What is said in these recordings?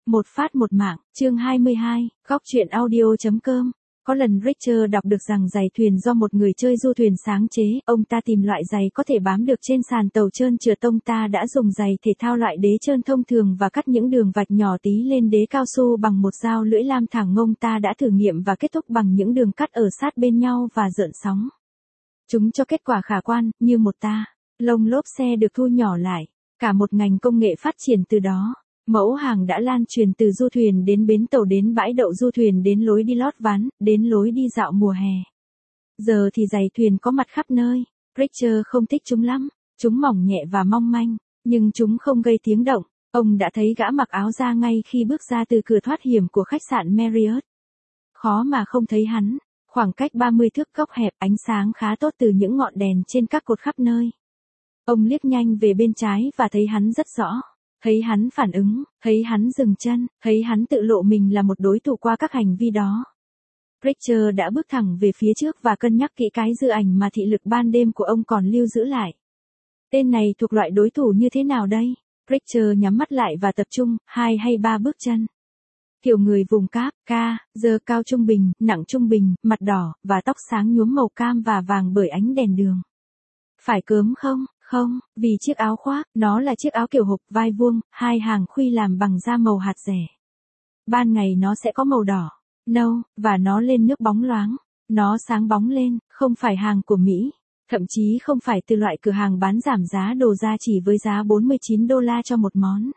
Một phát một mạng, chương 22, góc truyện audio.com. Có lần Richard đọc được rằng giày thuyền do một người chơi du thuyền sáng chế, ông ta tìm loại giày có thể bám được trên sàn tàu trơn trượt. Ông ta đã dùng giày thể thao loại đế trơn thông thường và cắt những đường vạch nhỏ tí lên đế cao su bằng một dao lưỡi lam thẳng. Ông ta đã thử nghiệm và kết thúc bằng những đường cắt ở sát bên nhau và rợn sóng. Chúng cho kết quả khả quan, như một lông lốp xe được thu nhỏ lại. Cả một ngành công nghệ phát triển từ đó. Mẫu hàng đã lan truyền từ du thuyền đến bến tàu, đến bãi đậu du thuyền, đến lối đi lót ván, đến lối đi dạo mùa hè. Giờ thì giày thuyền có mặt khắp nơi. Richard không thích chúng lắm. Chúng mỏng nhẹ và mong manh, nhưng chúng không gây tiếng động. Ông đã thấy gã mặc áo da ngay khi bước ra từ cửa thoát hiểm của khách sạn Marriott. Khó mà không thấy hắn. Khoảng cách 30 thước, góc hẹp, ánh sáng khá tốt từ những ngọn đèn trên các cột khắp nơi. Ông liếc nhanh về bên trái và thấy hắn rất rõ. Thấy hắn phản ứng, thấy hắn dừng chân, thấy hắn tự lộ mình là một đối thủ qua các hành vi đó. Richard đã bước thẳng về phía trước và cân nhắc kỹ cái dư ảnh mà thị lực ban đêm của ông còn lưu giữ lại. Tên này thuộc loại đối thủ như thế nào đây? Richard nhắm mắt lại và tập trung, 2 hay 3 bước chân. Kiểu người vùng cáp, giơ cao trung bình, nặng trung bình, mặt đỏ, và tóc sáng nhuốm màu cam và vàng bởi ánh đèn đường. Phải cớm không? Không, vì chiếc áo khoác, nó là chiếc áo kiểu hộp vai vuông, 2 hàng khuy làm bằng da màu hạt rẻ. Ban ngày nó sẽ có màu đỏ, nâu, và nó lên nước bóng loáng. Nó sáng bóng lên, không phải hàng của Mỹ. Thậm chí không phải từ loại cửa hàng bán giảm giá đồ da chỉ với giá $49 cho một món.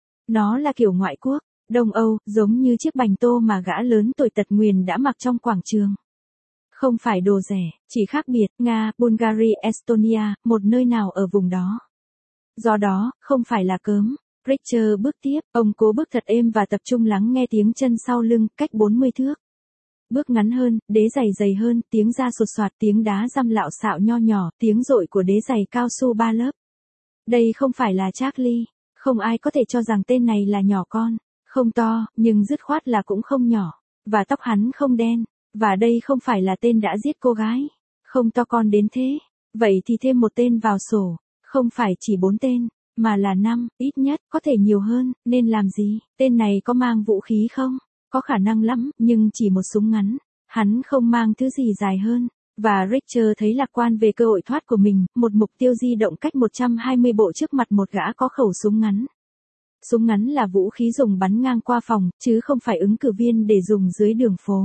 Nó là kiểu ngoại quốc, Đông Âu, giống như chiếc bành tô mà gã lớn tuổi tật nguyền đã mặc trong quảng trường. Không phải đồ rẻ, chỉ khác biệt, Nga, Bulgaria, Estonia, một nơi nào ở vùng đó. Do đó, không phải là cớm. Richard bước tiếp, ông cố bước thật êm và tập trung lắng nghe tiếng chân sau lưng, cách 40 thước. Bước ngắn hơn, đế giày dày hơn, tiếng da sột soạt, tiếng đá răm lạo xạo nho nhỏ, tiếng rội của đế giày cao su 3 lớp. Đây không phải là Charlie, không ai có thể cho rằng tên này là nhỏ con, không to, nhưng dứt khoát là cũng không nhỏ, và tóc hắn không đen. Và đây không phải là tên đã giết cô gái. Không to con đến thế. Vậy thì thêm một tên vào sổ. Không phải chỉ 4 tên, mà là 5, ít nhất, có thể nhiều hơn, nên làm gì? Tên này có mang vũ khí không? Có khả năng lắm, nhưng chỉ một súng ngắn. Hắn không mang thứ gì dài hơn. Và Richard thấy lạc quan về cơ hội thoát của mình, một mục tiêu di động cách 120 bộ trước mặt một gã có khẩu súng ngắn. Súng ngắn là vũ khí dùng bắn ngang qua phòng, chứ không phải ứng cử viên để dùng dưới đường phố.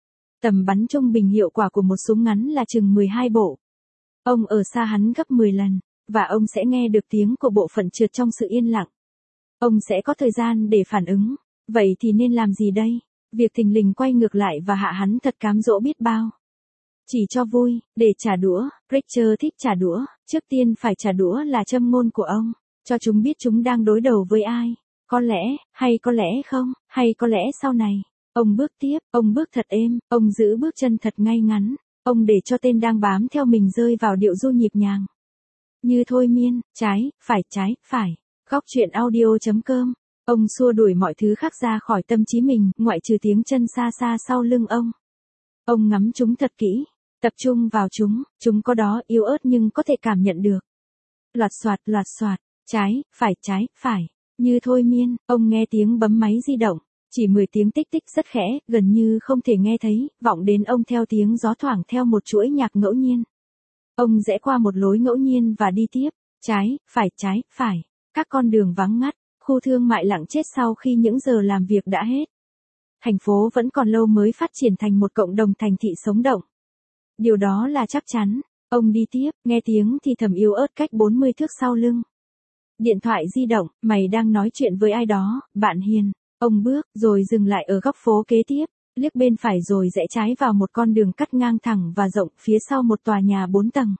Tầm bắn trung bình hiệu quả của một súng ngắn là chừng 12 bộ. Ông ở xa hắn gấp 10 lần, và ông sẽ nghe được tiếng của bộ phận trượt trong sự yên lặng. Ông sẽ có thời gian để phản ứng. Vậy thì nên làm gì đây? Việc thình lình quay ngược lại và hạ hắn thật cám dỗ biết bao. Chỉ cho vui, để trả đũa. Richard thích trả đũa. Trước tiên phải trả đũa là châm ngôn của ông. Cho chúng biết chúng đang đối đầu với ai. Có lẽ, hay có lẽ không, hay có lẽ sau này. Ông bước tiếp, ông bước thật êm, ông giữ bước chân thật ngay ngắn, ông để cho tên đang bám theo mình rơi vào điệu du nhịp nhàng. Như thôi miên, trái, phải. Góc truyện audio.com. Ông xua đuổi mọi thứ khác ra khỏi tâm trí mình, ngoại trừ tiếng chân xa xa sau lưng ông. Ông ngắm chúng thật kỹ, tập trung vào chúng có đó, yếu ớt nhưng có thể cảm nhận được. Loạt xoạt, trái, phải. Như thôi miên, ông nghe tiếng bấm máy di động. Chỉ 10 tiếng tích tích rất khẽ, gần như không thể nghe thấy, vọng đến ông theo tiếng gió thoảng theo một chuỗi nhạc ngẫu nhiên. Ông rẽ qua một lối ngẫu nhiên và đi tiếp, trái, phải. Các con đường vắng ngắt, khu thương mại lặng chết sau khi những giờ làm việc đã hết. Thành phố vẫn còn lâu mới phát triển thành một cộng đồng thành thị sống động. Điều đó là chắc chắn. Ông đi tiếp, nghe tiếng thì thầm yếu ớt cách 40 thước sau lưng. Điện thoại di động, mày đang nói chuyện với ai đó, bạn hiền. Ông bước, rồi dừng lại ở góc phố kế tiếp, liếc bên phải rồi rẽ trái vào một con đường cắt ngang thẳng và rộng phía sau một tòa nhà 4 tầng.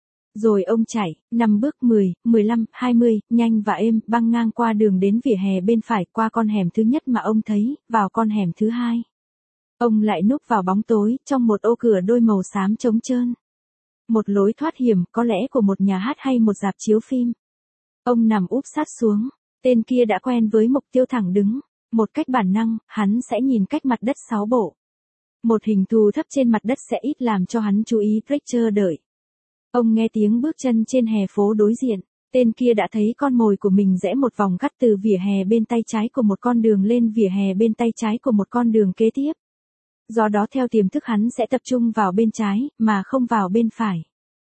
Rồi ông chạy, 5 bước 10, 15, 20, nhanh và êm, băng ngang qua đường đến vỉa hè bên phải, qua con hẻm thứ nhất mà ông thấy, vào con hẻm thứ hai. Ông lại núp vào bóng tối, trong một ô cửa đôi màu xám trống trơn. Một lối thoát hiểm, có lẽ của một nhà hát hay một rạp chiếu phim. Ông nằm úp sát xuống, tên kia đã quen với mục tiêu thẳng đứng. Một cách bản năng, hắn sẽ nhìn cách mặt đất 6 bộ. Một hình thù thấp trên mặt đất sẽ ít làm cho hắn chú ý. Richard đợi. Ông nghe tiếng bước chân trên hè phố đối diện. Tên kia đã thấy con mồi của mình rẽ một vòng cắt từ vỉa hè bên tay trái của một con đường lên vỉa hè bên tay trái của một con đường kế tiếp. Do đó theo tiềm thức hắn sẽ tập trung vào bên trái, mà không vào bên phải.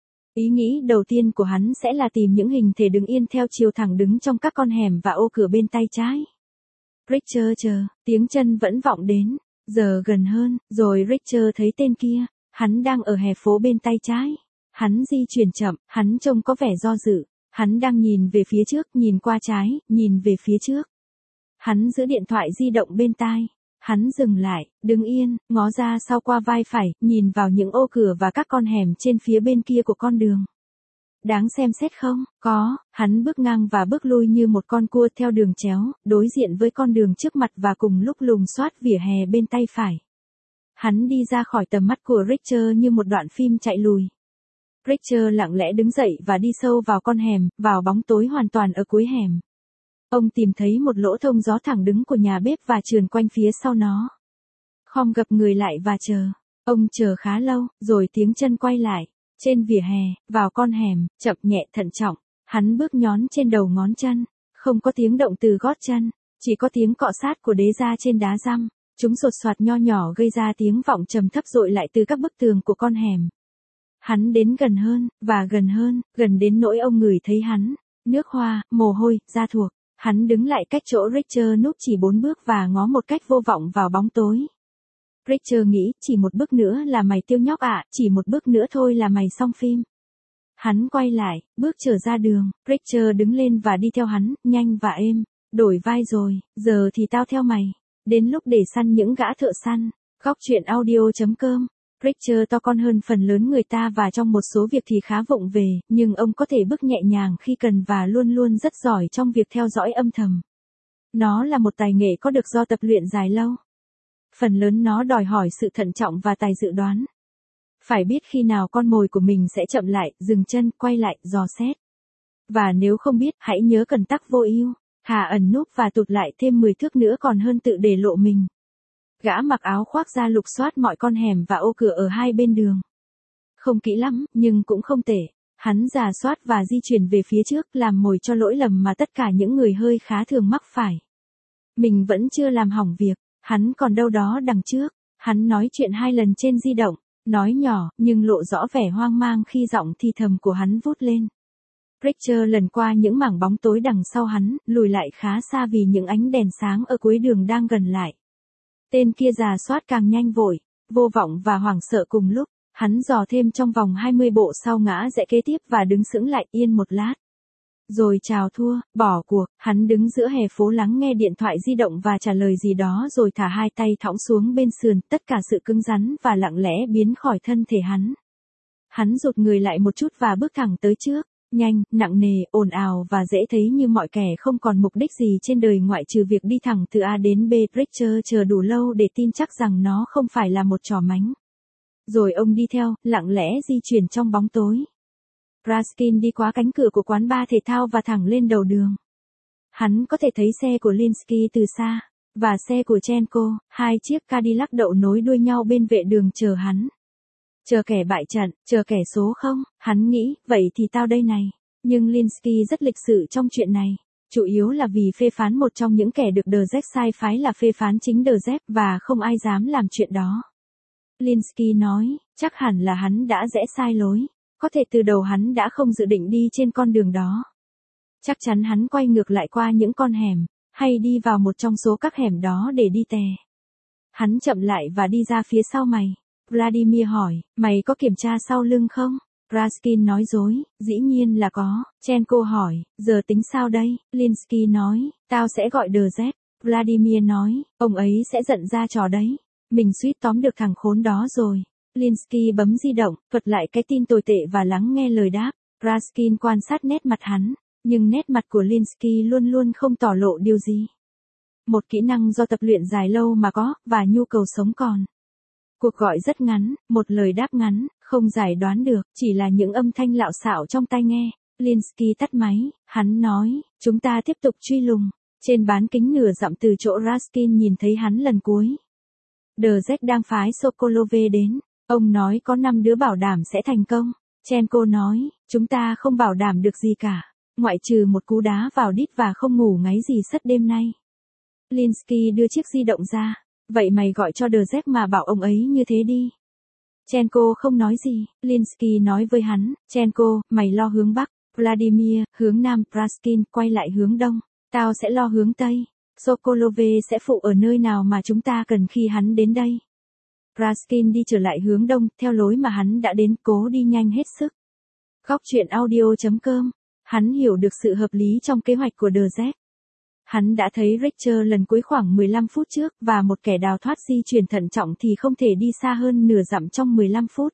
Ý nghĩ đầu tiên của hắn sẽ là tìm những hình thể đứng yên theo chiều thẳng đứng trong các con hẻm và ô cửa bên tay trái. Richard chờ, tiếng chân vẫn vọng đến, giờ gần hơn, rồi Richard thấy tên kia, hắn đang ở hè phố bên tay trái. Hắn di chuyển chậm, hắn trông có vẻ do dự, hắn đang nhìn về phía trước, nhìn qua trái, nhìn về phía trước. Hắn giữ điện thoại di động bên tai. Hắn dừng lại, đứng yên, ngó ra sau qua vai phải, nhìn vào những ô cửa và các con hẻm trên phía bên kia của con đường. Đáng xem xét không? Có, hắn bước ngang và bước lui như một con cua theo đường chéo, đối diện với con đường trước mặt và cùng lúc lùng soát vỉa hè bên tay phải. Hắn đi ra khỏi tầm mắt của Richard như một đoạn phim chạy lùi. Richard lặng lẽ đứng dậy và đi sâu vào con hẻm, vào bóng tối hoàn toàn ở cuối hẻm. Ông tìm thấy một lỗ thông gió thẳng đứng của nhà bếp và trườn quanh phía sau nó. Khom gập người lại và chờ. Ông chờ khá lâu, rồi tiếng chân quay lại. Trên vỉa hè, vào con hẻm, chậm nhẹ thận trọng. Hắn bước nhón trên đầu ngón chân. Không có tiếng động từ gót chân. Chỉ có tiếng cọ sát của đế da trên đá răm. Chúng sột soạt nho nhỏ gây ra tiếng vọng trầm thấp dội lại từ các bức tường của con hẻm. Hắn đến gần hơn, và gần hơn, gần đến nỗi ông ngửi thấy hắn. Nước hoa, mồ hôi, da thuộc. Hắn đứng lại cách chỗ Richard núp chỉ 4 bước và ngó một cách vô vọng vào bóng tối. Richard nghĩ, chỉ một bước nữa là mày tiêu nhóc ạ, chỉ một bước nữa thôi là mày xong phim. Hắn quay lại, bước trở ra đường, Richard đứng lên và đi theo hắn, nhanh và êm. Đổi vai rồi, giờ thì tao theo mày. Đến lúc để săn những gã thợ săn. Góc truyện audio.com. Richard to con hơn phần lớn người ta và trong một số việc thì khá vụng về, nhưng ông có thể bước nhẹ nhàng khi cần và luôn luôn rất giỏi trong việc theo dõi âm thầm. Nó là một tài nghệ có được do tập luyện dài lâu. Phần lớn nó đòi hỏi sự thận trọng và tài dự đoán. Phải biết khi nào con mồi của mình sẽ chậm lại, dừng chân, quay lại, dò xét. Và nếu không biết, hãy nhớ cần tắc vô ưu, thà ẩn núp và tụt lại thêm 10 thước nữa còn hơn tự để lộ mình. Gã mặc áo khoác da lục soát mọi con hẻm và ô cửa ở hai bên đường. Không kỹ lắm, nhưng cũng không tệ. Hắn rà soát và di chuyển về phía trước, làm mồi cho lỗi lầm mà tất cả những người hơi khá thường mắc phải. Mình vẫn chưa làm hỏng việc, hắn còn đâu đó đằng trước. Hắn nói chuyện 2 lần trên di động, nói nhỏ, nhưng lộ rõ vẻ hoang mang khi giọng thì thầm của hắn vút lên. Richard lần qua những mảng bóng tối đằng sau hắn, lùi lại khá xa vì những ánh đèn sáng ở cuối đường đang gần lại. Tên kia rà soát càng nhanh vội, vô vọng và hoảng sợ cùng lúc, hắn dò thêm trong vòng 20 bộ sau ngã rẽ kế tiếp và đứng sững lại yên một lát. Rồi chào thua, bỏ cuộc, hắn đứng giữa hè phố lắng nghe điện thoại di động và trả lời gì đó rồi thả 2 tay thõng xuống bên sườn, tất cả sự cứng rắn và lặng lẽ biến khỏi thân thể hắn. Hắn rụt người lại một chút và bước thẳng tới trước. Nhanh, nặng nề, ồn ào và dễ thấy như mọi kẻ không còn mục đích gì trên đời ngoại trừ việc đi thẳng từ A đến B. Richard chờ đủ lâu để tin chắc rằng nó không phải là một trò mánh. Rồi ông đi theo, lặng lẽ di chuyển trong bóng tối. Raskin đi qua cánh cửa của quán bar thể thao và thẳng lên đầu đường. Hắn có thể thấy xe của Linsky từ xa, và xe của Chenko, 2 chiếc Cadillac đậu nối đuôi nhau bên vệ đường chờ hắn. Chờ kẻ bại trận, chờ kẻ số không, hắn nghĩ, vậy thì tao đây này. Nhưng Linsky rất lịch sự trong chuyện này. Chủ yếu là vì phê phán một trong những kẻ được The Jack sai phái là phê phán chính The Jack và không ai dám làm chuyện đó. Linsky nói, chắc hẳn là hắn đã rẽ sai lối. Có thể từ đầu hắn đã không dự định đi trên con đường đó. Chắc chắn hắn quay ngược lại qua những con hẻm, hay đi vào một trong số các hẻm đó để đi tè. Hắn chậm lại và đi ra phía sau mày. Vladimir hỏi, mày có kiểm tra sau lưng không? Raskin nói dối, dĩ nhiên là có. Chenko hỏi, giờ tính sao đây? Linsky nói, tao sẽ gọi The Z. Vladimir nói, ông ấy sẽ giận ra trò đấy. Mình suýt tóm được thằng khốn đó rồi. Linsky bấm di động, thuật lại cái tin tồi tệ và lắng nghe lời đáp. Raskin quan sát nét mặt hắn, nhưng nét mặt của Linsky luôn luôn không tỏ lộ điều gì. Một kỹ năng do tập luyện dài lâu mà có, và nhu cầu sống còn. Cuộc gọi rất ngắn, một lời đáp ngắn, không giải đoán được, chỉ là những âm thanh lạo xạo trong tai nghe. Linsky tắt máy, hắn nói, chúng ta tiếp tục truy lùng. Trên bán kính nửa dặm từ chỗ Raskin nhìn thấy hắn lần cuối. The Z đang phái Sokolov đến. Ông nói có 5 đứa bảo đảm sẽ thành công. Chenko nói, chúng ta không bảo đảm được gì cả. ngoại trừ một cú đá vào đít và không ngủ ngáy gì sất đêm nay. Linsky đưa chiếc di động ra. Vậy mày gọi cho The Jack mà bảo ông ấy như thế đi. Chenko không nói gì, Linsky nói với hắn, Chenko, mày lo hướng Bắc, Vladimir, hướng Nam, Praskin, quay lại hướng Đông, tao sẽ lo hướng Tây, Sokolov sẽ phụ ở nơi nào mà chúng ta cần khi hắn đến đây. Praskin đi trở lại hướng Đông, theo lối mà hắn đã đến, cố đi nhanh hết sức. Góc truyện audio.com, hắn hiểu được sự hợp lý trong kế hoạch của The Jack. Hắn đã thấy Richter lần cuối khoảng 15 phút trước và một kẻ đào thoát di chuyển thận trọng thì không thể đi xa hơn nửa dặm trong 15 phút.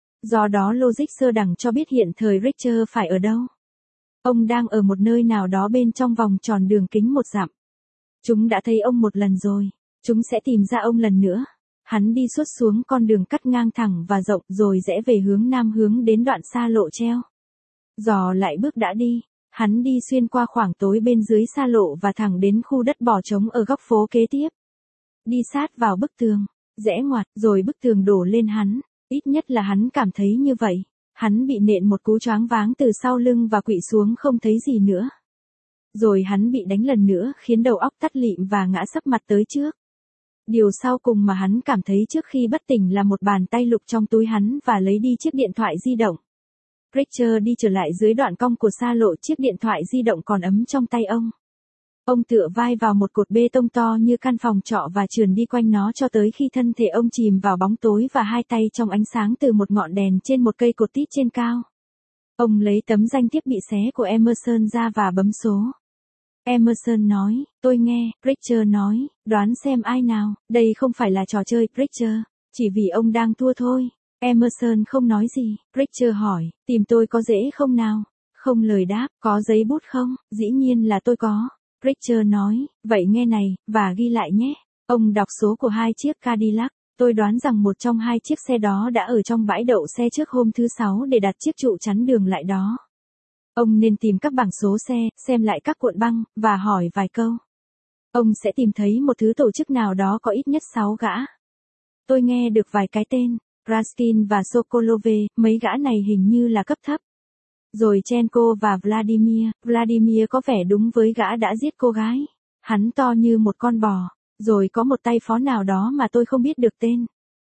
Do đó logic sơ đẳng cho biết hiện thời Richter phải ở đâu. Ông đang ở một nơi nào đó bên trong vòng tròn đường kính 1 dặm. Chúng đã thấy ông một lần rồi. Chúng sẽ tìm ra ông lần nữa. Hắn đi suốt xuống con đường cắt ngang thẳng và rộng rồi rẽ về hướng Nam hướng đến đoạn xa lộ treo. Dò lại bước đã đi. Hắn đi xuyên qua khoảng tối bên dưới xa lộ và thẳng đến khu đất bỏ trống ở góc phố kế tiếp. Đi sát vào bức tường, rẽ ngoặt rồi bức tường đổ lên hắn, ít nhất là hắn cảm thấy như vậy. Hắn bị nện một cú choáng váng từ sau lưng và quỵ xuống không thấy gì nữa. Rồi hắn bị đánh lần nữa khiến đầu óc tắt lịm và ngã sấp mặt tới trước. Điều sau cùng mà hắn cảm thấy trước khi bất tỉnh là một bàn tay lục trong túi hắn và lấy đi chiếc điện thoại di động. Richter đi trở lại dưới đoạn cong của xa lộ, chiếc điện thoại di động còn ấm trong tay ông. Ông tựa vai vào một cột bê tông to như căn phòng trọ và trườn đi quanh nó cho tới khi thân thể ông chìm vào bóng tối và hai tay trong ánh sáng từ một ngọn đèn trên một cây cột tít trên cao. Ông lấy tấm danh thiếp bị xé của Emerson ra và bấm số. Emerson nói, tôi nghe, Richter nói, đoán xem ai nào, đây không phải là trò chơi, Richter, chỉ vì ông đang thua thôi. Emerson không nói gì, Richter hỏi, tìm tôi có dễ không nào? Không lời đáp, có giấy bút không? Dĩ nhiên là tôi có. Richter nói, vậy nghe này, và ghi lại nhé. Ông đọc số của hai chiếc Cadillac, tôi đoán rằng một trong hai chiếc xe đó đã ở trong bãi đậu xe trước hôm thứ Sáu để đặt chiếc trụ chắn đường lại đó. Ông nên tìm các bảng số xe, xem lại các cuộn băng, và hỏi vài câu. Ông sẽ tìm thấy một thứ tổ chức nào đó có ít nhất 6 gã. Tôi nghe được vài cái tên. Raskin và Sokolov, mấy gã này hình như là cấp thấp. Rồi Chenko và Vladimir có vẻ đúng với gã đã giết cô gái. Hắn to như một con bò. Rồi có một tay phó nào đó mà tôi không biết được tên.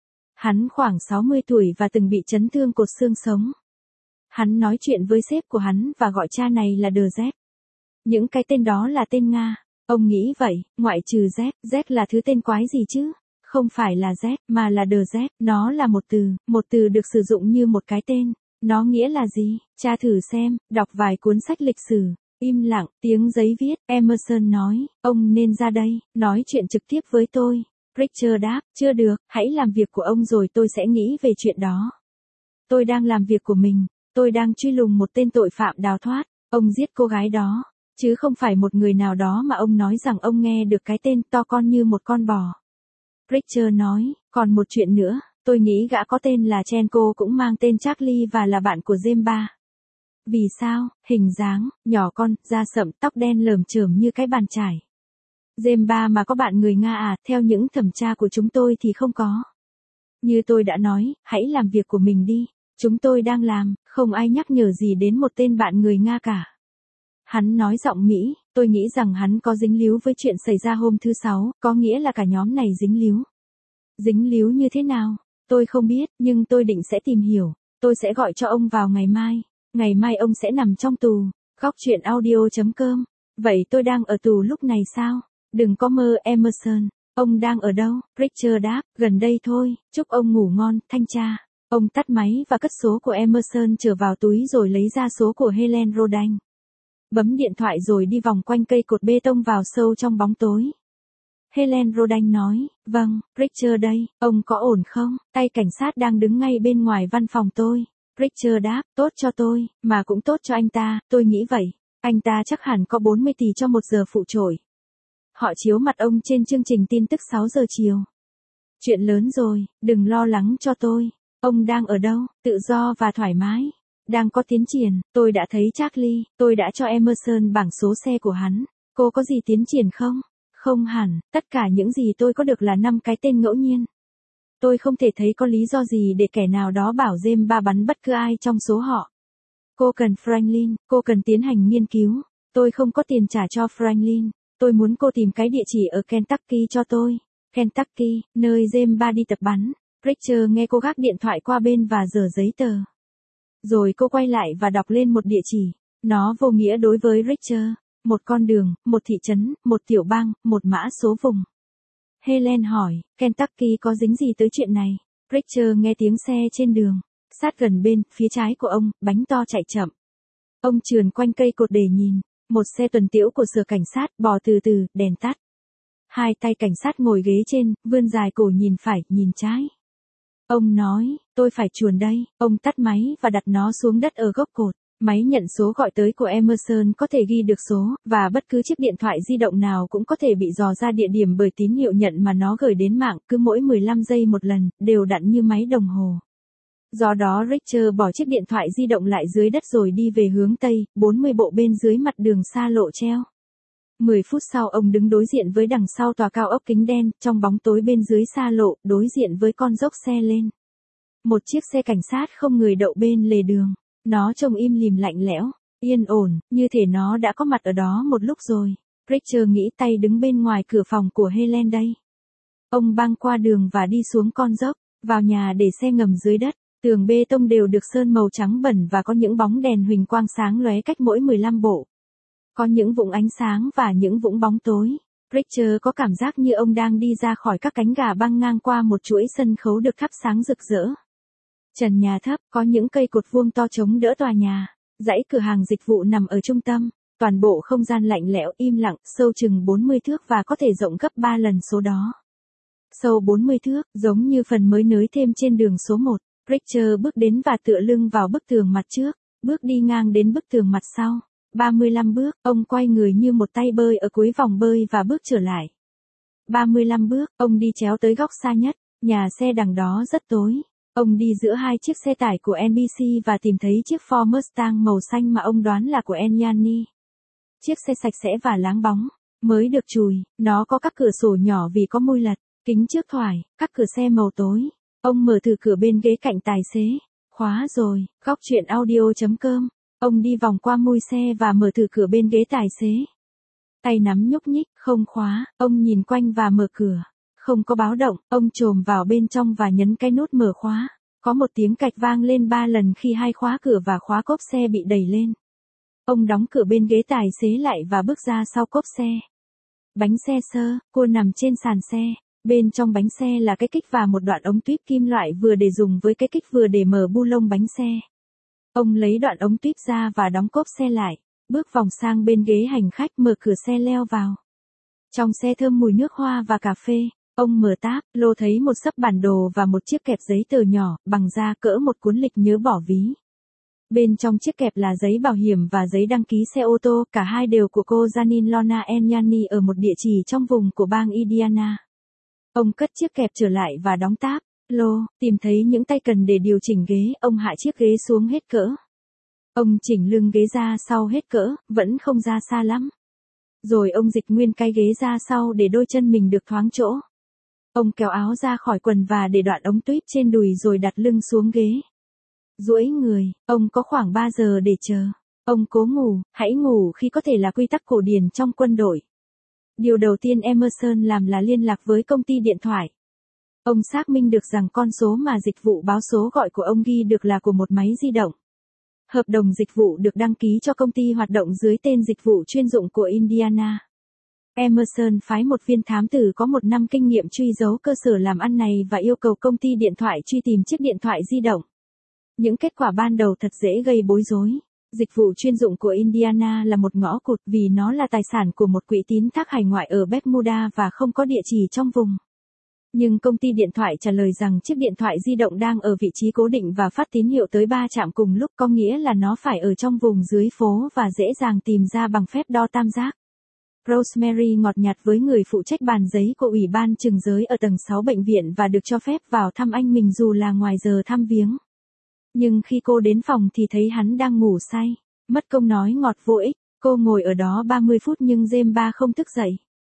Hắn khoảng 60 tuổi và từng bị chấn thương cột xương sống. Hắn nói chuyện với sếp của hắn và gọi cha này là The Jack. Những cái tên đó là tên Nga. Ông nghĩ vậy, ngoại trừ Jack. Jack là thứ tên quái gì chứ? Không phải là Z, mà là The Z, nó là một từ được sử dụng như một cái tên. Nó nghĩa là gì? Cha thử xem, đọc vài cuốn sách lịch sử. Im lặng, tiếng giấy viết, Emerson nói, ông nên ra đây, nói chuyện trực tiếp với tôi. Richter đáp, chưa được, hãy làm việc của ông rồi tôi sẽ nghĩ về chuyện đó. Tôi đang làm việc của mình, tôi đang truy lùng một tên tội phạm đào thoát, ông giết cô gái đó, chứ không phải một người nào đó mà ông nói rằng ông nghe được cái tên to con như một con bò. Richter nói, còn một chuyện nữa, tôi nghĩ gã có tên là Chenko cũng mang tên Charlie và là bạn của Zemba. Vì sao? Hình dáng, nhỏ con, da sậm, tóc đen lởm chởm như cái bàn chải. Zemba mà có bạn người Nga à, theo những thẩm tra của chúng tôi thì không có. Như tôi đã nói, hãy làm việc của mình đi. Chúng tôi đang làm, không ai nhắc nhở gì đến một tên bạn người Nga cả. Hắn nói giọng Mỹ, tôi nghĩ rằng hắn có dính líu với chuyện xảy ra hôm thứ Sáu, có nghĩa là cả nhóm này dính líu. Dính líu như thế nào? Tôi không biết, nhưng tôi định sẽ tìm hiểu. Tôi sẽ gọi cho ông vào ngày mai. Ngày mai ông sẽ nằm trong tù. Góc truyện audio.com. Vậy tôi đang ở tù lúc này sao? Đừng có mơ Emerson. Ông đang ở đâu? Richter đáp, gần đây thôi, chúc ông ngủ ngon, thanh tra. Ông tắt máy và cất số của Emerson trở vào túi rồi lấy ra số của Helen Rodan. Bấm điện thoại rồi đi vòng quanh cây cột bê tông vào sâu trong bóng tối. Helen Rodan nói, vâng, Richter đây, ông có ổn không? Tay cảnh sát đang đứng ngay bên ngoài văn phòng tôi. Richter đáp, tốt cho tôi, mà cũng tốt cho anh ta, tôi nghĩ vậy. Anh ta chắc hẳn có 40 tỷ cho 1 giờ phụ trội. Họ chiếu mặt ông trên chương trình tin tức 6 giờ chiều. Chuyện lớn rồi, đừng lo lắng cho tôi. Ông đang ở đâu? Tự do và thoải mái. Đang có tiến triển, tôi đã thấy Charlie, tôi đã cho Emerson bảng số xe của hắn. Cô có gì tiến triển không? Không hẳn, tất cả những gì tôi có được là 5 cái tên ngẫu nhiên. Tôi không thể thấy có lý do gì để kẻ nào đó bảo James 3 bắn bất cứ ai trong số họ. Cô cần Franklin, cô cần tiến hành nghiên cứu. Tôi không có tiền trả cho Franklin. Tôi muốn cô tìm cái địa chỉ ở Kentucky cho tôi. Kentucky, nơi James Ba đi tập bắn. Richard nghe cô gác điện thoại qua bên và dở giấy tờ. Rồi cô quay lại và đọc lên một địa chỉ. Nó vô nghĩa đối với Richard. Một con đường, một thị trấn, một tiểu bang, một mã số vùng. Helen hỏi, Kentucky có dính gì tới chuyện này? Richard nghe tiếng xe trên đường. Sát gần bên, phía trái của ông, bánh to chạy chậm. Ông trườn quanh cây cột để nhìn. Một xe tuần tiễu của sở cảnh sát bò từ từ, đèn tắt. Hai tay cảnh sát ngồi ghế trên, vươn dài cổ nhìn phải, nhìn trái. Ông nói, tôi phải chuồn đây. Ông tắt máy và đặt nó xuống đất ở gốc cột. Máy nhận số gọi tới của Emerson có thể ghi được số, và bất cứ chiếc điện thoại di động nào cũng có thể bị dò ra địa điểm bởi tín hiệu nhận mà nó gửi đến mạng, cứ mỗi 15 giây một lần, đều đặn như máy đồng hồ. Do đó Richard bỏ chiếc điện thoại di động lại dưới đất rồi đi về hướng Tây, 40 bộ bên dưới mặt đường xa lộ treo. 10 phút sau ông đứng đối diện với đằng sau tòa cao ốc kính đen, trong bóng tối bên dưới xa lộ, đối diện với con dốc xe lên. Một chiếc xe cảnh sát không người đậu bên lề đường. Nó trông im lìm lạnh lẽo, yên ổn, như thể nó đã có mặt ở đó một lúc rồi. Richard nghĩ tay đứng bên ngoài cửa phòng của Helen đây. Ông băng qua đường và đi xuống con dốc, vào nhà để xe ngầm dưới đất. Tường bê tông đều được sơn màu trắng bẩn và có những bóng đèn huỳnh quang sáng lóe cách mỗi 15 bộ. Có những vũng ánh sáng và những vũng bóng tối. Richard có cảm giác như ông đang đi ra khỏi các cánh gà băng ngang qua một chuỗi sân khấu được thắp sáng rực rỡ. Trần nhà thấp, có những cây cột vuông to chống đỡ tòa nhà. Dãy cửa hàng dịch vụ nằm ở trung tâm. Toàn bộ không gian lạnh lẽo, im lặng, sâu chừng 40 thước và có thể rộng gấp 3 lần số đó. Sâu 40 thước, giống như phần mới nới thêm trên đường số 1. Richard bước đến và tựa lưng vào bức tường mặt trước, bước đi ngang đến bức tường mặt sau. 35 bước, ông quay người như một tay bơi ở cuối vòng bơi và bước trở lại. 35 bước, ông đi chéo tới góc xa nhất, nhà xe đằng đó rất tối. Ông đi giữa hai chiếc xe tải của NBC và tìm thấy chiếc Ford Mustang màu xanh mà ông đoán là của Yanni. Chiếc xe sạch sẽ và láng bóng, mới được chùi, nó có các cửa sổ nhỏ vì có môi lật, kính trước thoải, các cửa xe màu tối. Ông mở thử cửa bên ghế cạnh tài xế. Khóa rồi, góc chuyện audio.com. Ông đi vòng qua mui xe và mở thử cửa bên ghế tài xế. Tay nắm nhúc nhích, không khóa, ông nhìn quanh và mở cửa. Không có báo động, ông chồm vào bên trong và nhấn cái nút mở khóa. Có một tiếng cạch vang lên 3 lần khi hai khóa cửa và khóa cốp xe bị đẩy lên. Ông đóng cửa bên ghế tài xế lại và bước ra sau cốp xe. Bánh xe sơ, cô nằm trên sàn xe. Bên trong bánh xe là cái kích và một đoạn ống tuyếp kim loại vừa để dùng với cái kích vừa để mở bu lông bánh xe. Ông lấy đoạn ống tuyếp ra và đóng cốp xe lại, bước vòng sang bên ghế hành khách mở cửa xe leo vào. Trong xe thơm mùi nước hoa và cà phê, ông mở táp, lô thấy một xấp bản đồ và một chiếc kẹp giấy tờ nhỏ, bằng da cỡ một cuốn lịch nhớ bỏ ví. Bên trong chiếc kẹp là giấy bảo hiểm và giấy đăng ký xe ô tô, cả hai đều của cô Janine Lorna Yanni ở một địa chỉ trong vùng của bang Indiana. Ông cất chiếc kẹp trở lại và đóng táp, lô, tìm thấy những tay cần để điều chỉnh ghế, ông hạ chiếc ghế xuống hết cỡ. Ông chỉnh lưng ghế ra sau hết cỡ, vẫn không ra xa lắm. Rồi ông dịch nguyên cái ghế ra sau để đôi chân mình được thoáng chỗ. Ông kéo áo ra khỏi quần và để đoạn ống tuyếp trên đùi rồi đặt lưng xuống ghế. Duỗi người, ông có khoảng 3 giờ để chờ. Ông cố ngủ, hãy ngủ khi có thể là quy tắc cổ điển trong quân đội. Điều đầu tiên Emerson làm là liên lạc với công ty điện thoại. Ông xác minh được rằng con số mà dịch vụ báo số gọi của ông ghi được là của một máy di động. Hợp đồng dịch vụ được đăng ký cho công ty hoạt động dưới tên dịch vụ chuyên dụng của Indiana. Emerson phái một viên thám tử có 1 năm kinh nghiệm truy dấu cơ sở làm ăn này và yêu cầu công ty điện thoại truy tìm chiếc điện thoại di động. Những kết quả ban đầu thật dễ gây bối rối. Dịch vụ chuyên dụng của Indiana là một ngõ cụt vì nó là tài sản của một quỹ tín thác hải ngoại ở Bermuda và không có địa chỉ trong vùng. Nhưng công ty điện thoại trả lời rằng chiếc điện thoại di động đang ở vị trí cố định và phát tín hiệu tới 3 trạm cùng lúc, có nghĩa là nó phải ở trong vùng dưới phố và dễ dàng tìm ra bằng phép đo tam giác. Rosemary ngọt nhạt với người phụ trách bàn giấy của Ủy ban Trừng giới ở tầng 6 bệnh viện và được cho phép vào thăm anh mình dù là ngoài giờ thăm viếng. Nhưng khi cô đến phòng thì thấy hắn đang ngủ say. Mất công nói ngọt vô ích, cô ngồi ở đó 30 phút nhưng James Ba không thức dậy.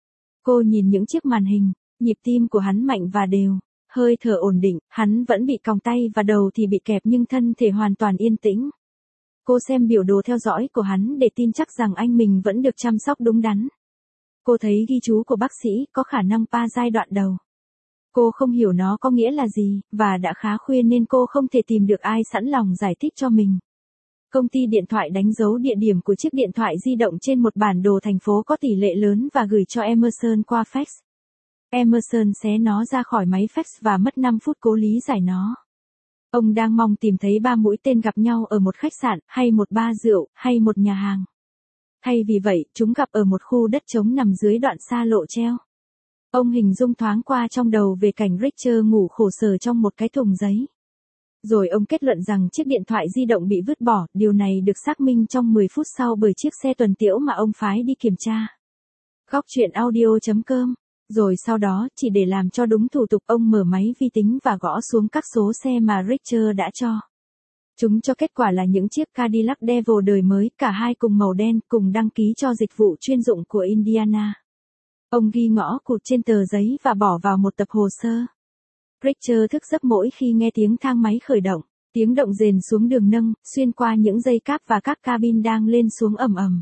Cô nhìn những chiếc màn hình, nhịp tim của hắn mạnh và đều, hơi thở ổn định, hắn vẫn bị còng tay và đầu thì bị kẹp nhưng thân thể hoàn toàn yên tĩnh. Cô xem biểu đồ theo dõi của hắn để tin chắc rằng anh mình vẫn được chăm sóc đúng đắn. Cô thấy ghi chú của bác sĩ có khả năng PA giai đoạn đầu. Cô không hiểu nó có nghĩa là gì, và đã khá khuya nên cô không thể tìm được ai sẵn lòng giải thích cho mình. Công ty điện thoại đánh dấu địa điểm của chiếc điện thoại di động trên một bản đồ thành phố có tỷ lệ lớn và gửi cho Emerson qua fax. Emerson xé nó ra khỏi máy fax và mất 5 phút cố lý giải nó. Ông đang mong tìm thấy 3 mũi tên gặp nhau ở một khách sạn, hay một bar rượu, hay một nhà hàng. Thay vì vậy, chúng gặp ở một khu đất trống nằm dưới đoạn xa lộ treo. Ông hình dung thoáng qua trong đầu về cảnh Richter ngủ khổ sở trong một cái thùng giấy. Rồi ông kết luận rằng chiếc điện thoại di động bị vứt bỏ, điều này được xác minh trong 10 phút sau bởi chiếc xe tuần tiễu mà ông phái đi kiểm tra. Góc truyện audio.com. Rồi sau đó, chỉ để làm cho đúng thủ tục, ông mở máy vi tính và gõ xuống các số xe mà Richter đã cho. Chúng cho kết quả là những chiếc Cadillac Devil đời mới, cả hai cùng màu đen, cùng đăng ký cho dịch vụ chuyên dụng của Indiana. Ông ghi ngõ cụt trên tờ giấy và bỏ vào một tập hồ sơ. Richter thức giấc mỗi khi nghe tiếng thang máy khởi động, tiếng động rền xuống đường nâng, xuyên qua những dây cáp và các cabin đang lên xuống ầm ầm.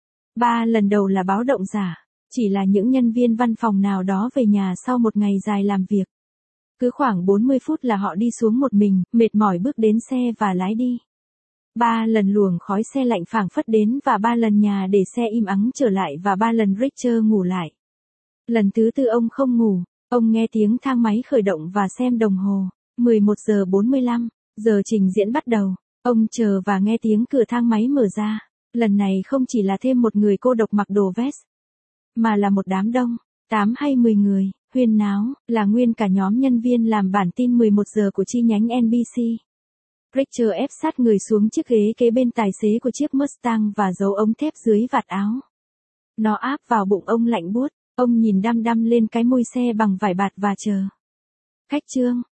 3 lần đầu là báo động giả, chỉ là những nhân viên văn phòng nào đó về nhà sau một ngày dài làm việc. Cứ khoảng 40 phút là họ đi xuống một mình, mệt mỏi bước đến xe và lái đi. 3 lần luồng khói xe lạnh phảng phất đến và 3 lần nhà để xe im ắng trở lại và 3 lần Richter ngủ lại. Lần thứ 4 ông không ngủ, ông nghe tiếng thang máy khởi động và xem đồng hồ. 11 giờ 45, giờ trình diễn bắt đầu. Ông chờ và nghe tiếng cửa thang máy mở ra. Lần này không chỉ là thêm một người cô độc mặc đồ vest, mà là một đám đông, 8 hay 10 người, huyên náo, là nguyên cả nhóm nhân viên làm bản tin 11 giờ của chi nhánh NBC. Richter ép sát người xuống chiếc ghế kế bên tài xế của chiếc Mustang và giấu ống thép dưới vạt áo. Nó áp vào bụng ông lạnh buốt, ông nhìn đăm đăm lên cái mui xe bằng vải bạt và chờ. Khách trương,